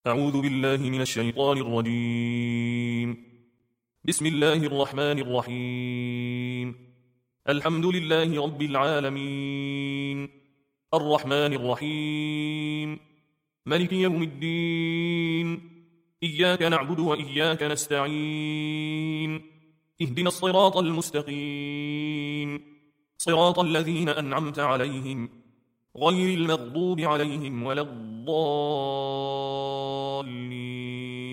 أعوذ بالله من الشيطان الرجيم. بسم الله الرحمن الرحيم. الحمد لله رب العالمين، الرحمن الرحيم، ملك يوم الدين. إياك نعبد وإياك نستعين. اهدنا الصراط المستقيم، صراط الذين أنعمت عليهم غير المغضوب عليهم ولا الضالين.